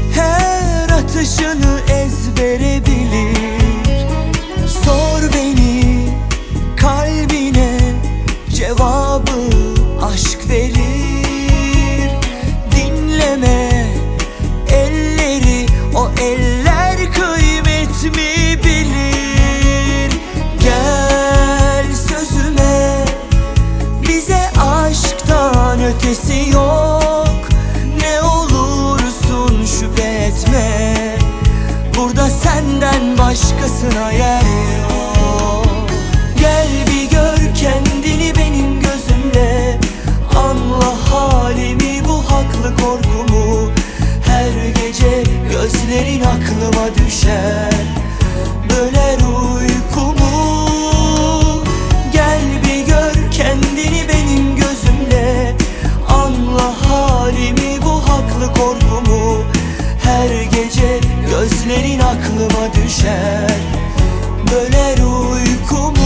her atışını ezbere bilir. Sor beni, kalbine cevabı aşk verir. Dinleme elleri, o eller kıymet mi bilir? Gel sözüme, bize aşktan ötesi yok. Ne olursun şüphe etme, burada senden başkasına yer yok. Gel bir gör kendini benim gözümle, anla halimi, bu haklı korkumu. Her gece gözlerin aklıma düşer, böler uykumu. Gel bir gör kendini benim gözümle, anla halimi, bu haklı korkumu. Her gece gözlerin aklıma düşer, böler uykumu.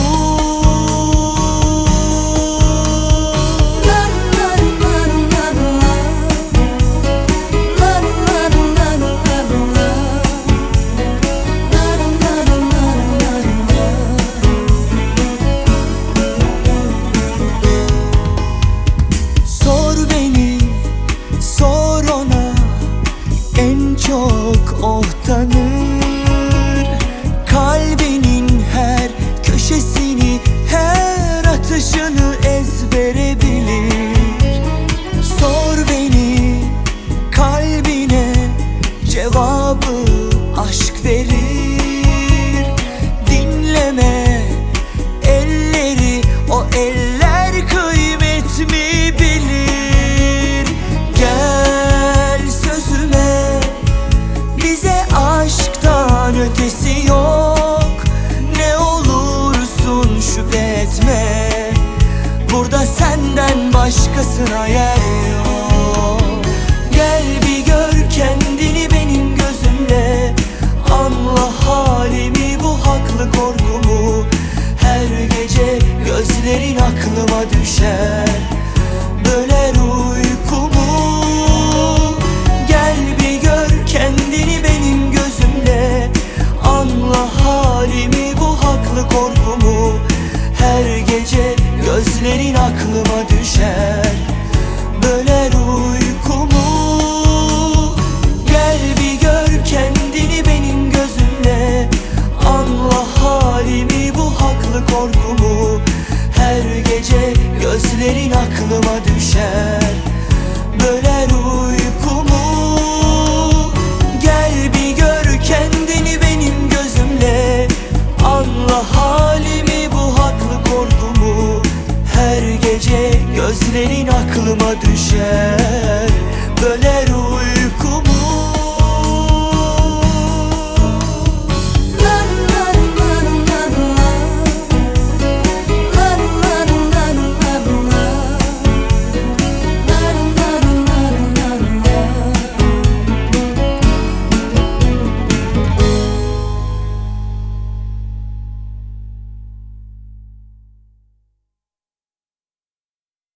Çok o tanır kalbinin her köşesini, her atışını ezbere bilir. Sor beni, kalbine cevabı aşk verir. Dinleme elleri, o eller kıymet mi bilir? Gel sözüme, bize aşktan ötesi yok. Ne olursun şüphe etme, burada senden başkasına yer yok.